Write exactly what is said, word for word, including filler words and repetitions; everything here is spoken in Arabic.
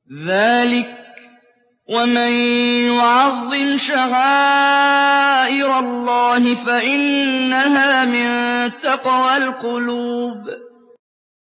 ذَٰلِكَ وَمَن يُعَظِّمْ شَعَائِرَ اللَّهِ فَإِنَّهَا مِن تَقْوَى الْقُلُوبِ